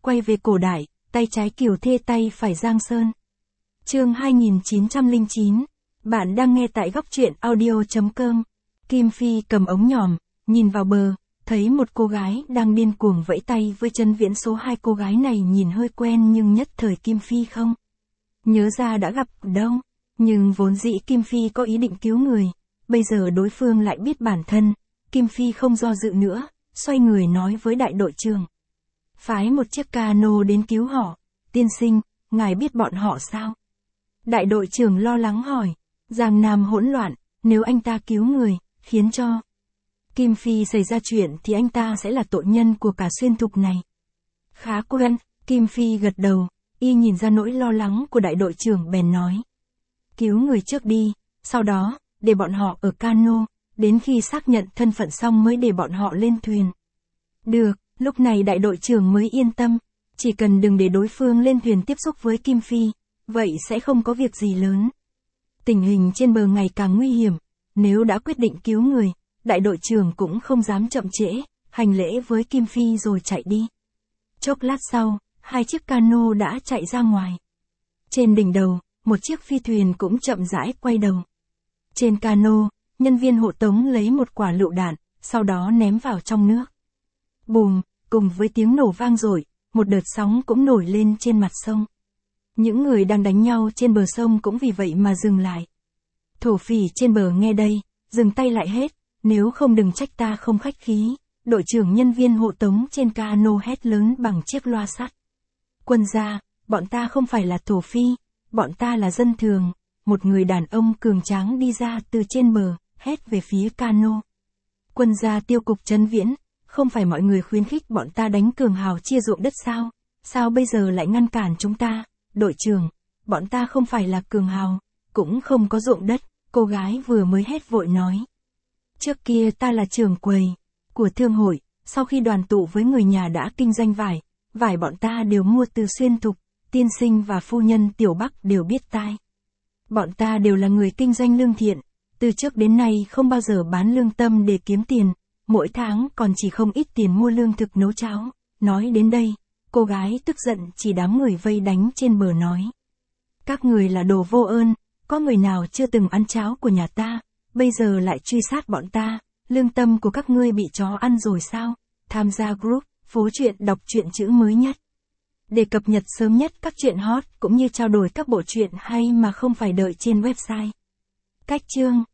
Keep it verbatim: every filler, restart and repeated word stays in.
quay về cổ đại, tay trái Kiều Thê tay phải Giang Sơn. Chương hai nghìn chín trăm lẻ chín. Bạn đang nghe tại góc truyện audio chấm com. Kim Phi cầm ống nhòm, nhìn vào bờ, thấy một cô gái đang điên cuồng vẫy tay với Trấn Viễn. Số hai cô gái này nhìn hơi quen nhưng nhất thời Kim Phi không nhớ ra đã gặp ở đâu. Nhưng vốn dĩ Kim Phi có ý định cứu người, bây giờ đối phương lại biết bản thân, Kim Phi không do dự nữa, xoay người nói với đại đội trưởng. Phái một chiếc cano đến cứu họ. Tiên sinh, ngài biết bọn họ sao? Đại đội trưởng lo lắng hỏi. Giang Nam hỗn loạn, nếu anh ta cứu người, khiến cho Kim Phi xảy ra chuyện thì anh ta sẽ là tội nhân của cả xuyên thục này. Khá quen, Kim Phi gật đầu, y nhìn ra nỗi lo lắng của đại đội trưởng bèn nói. Cứu người trước đi, sau đó, để bọn họ ở cano, đến khi xác nhận thân phận xong mới để bọn họ lên thuyền. Được, lúc này đại đội trưởng mới yên tâm, chỉ cần đừng để đối phương lên thuyền tiếp xúc với Kim Phi, vậy sẽ không có việc gì lớn. Tình hình trên bờ ngày càng nguy hiểm, nếu đã quyết định cứu người, đại đội trưởng cũng không dám chậm trễ, hành lễ với Kim Phi rồi chạy đi. Chốc lát sau, hai chiếc cano đã chạy ra ngoài. Trên đỉnh đầu, một chiếc phi thuyền cũng chậm rãi quay đầu. Trên cano, nhân viên hộ tống lấy một quả lựu đạn, sau đó ném vào trong nước. Bùm, cùng với tiếng nổ vang dội, một đợt sóng cũng nổi lên trên mặt sông. Những người đang đánh nhau trên bờ sông cũng vì vậy mà dừng lại. Thổ phỉ trên bờ nghe đây, dừng tay lại hết, nếu không đừng trách ta không khách khí. Đội trưởng nhân viên hộ tống trên cano hét lớn bằng chiếc loa sắt. Quân gia, bọn ta không phải là thổ phi, bọn ta là dân thường. Một người đàn ông cường tráng đi ra từ trên bờ, hét về phía cano. Quân gia tiêu cục Trấn Viễn, không phải mọi người khuyến khích bọn ta đánh cường hào chia ruộng đất sao? Sao bây giờ lại ngăn cản chúng ta? Đội trưởng, bọn ta không phải là cường hào, cũng không có ruộng đất, cô gái vừa mới hét vội nói. Trước kia ta là trưởng quầy của thương hội, sau khi đoàn tụ với người nhà đã kinh doanh vải, vải bọn ta đều mua từ xuyên thục, tiên sinh và phu nhân Tiểu Bắc đều biết tai. Bọn ta đều là người kinh doanh lương thiện, từ trước đến nay không bao giờ bán lương tâm để kiếm tiền, mỗi tháng còn chỉ không ít tiền mua lương thực nấu cháo. Nói đến đây, cô gái tức giận chỉ đám người vây đánh trên bờ nói. Các người là đồ vô ơn, có người nào chưa từng ăn cháo của nhà ta, bây giờ lại truy sát bọn ta, lương tâm của các ngươi bị chó ăn rồi sao? Tham gia group, phố truyện đọc truyện chữ mới nhất. Để cập nhật sớm nhất các truyện hot cũng như trao đổi các bộ truyện hay mà không phải đợi trên website. Cách chương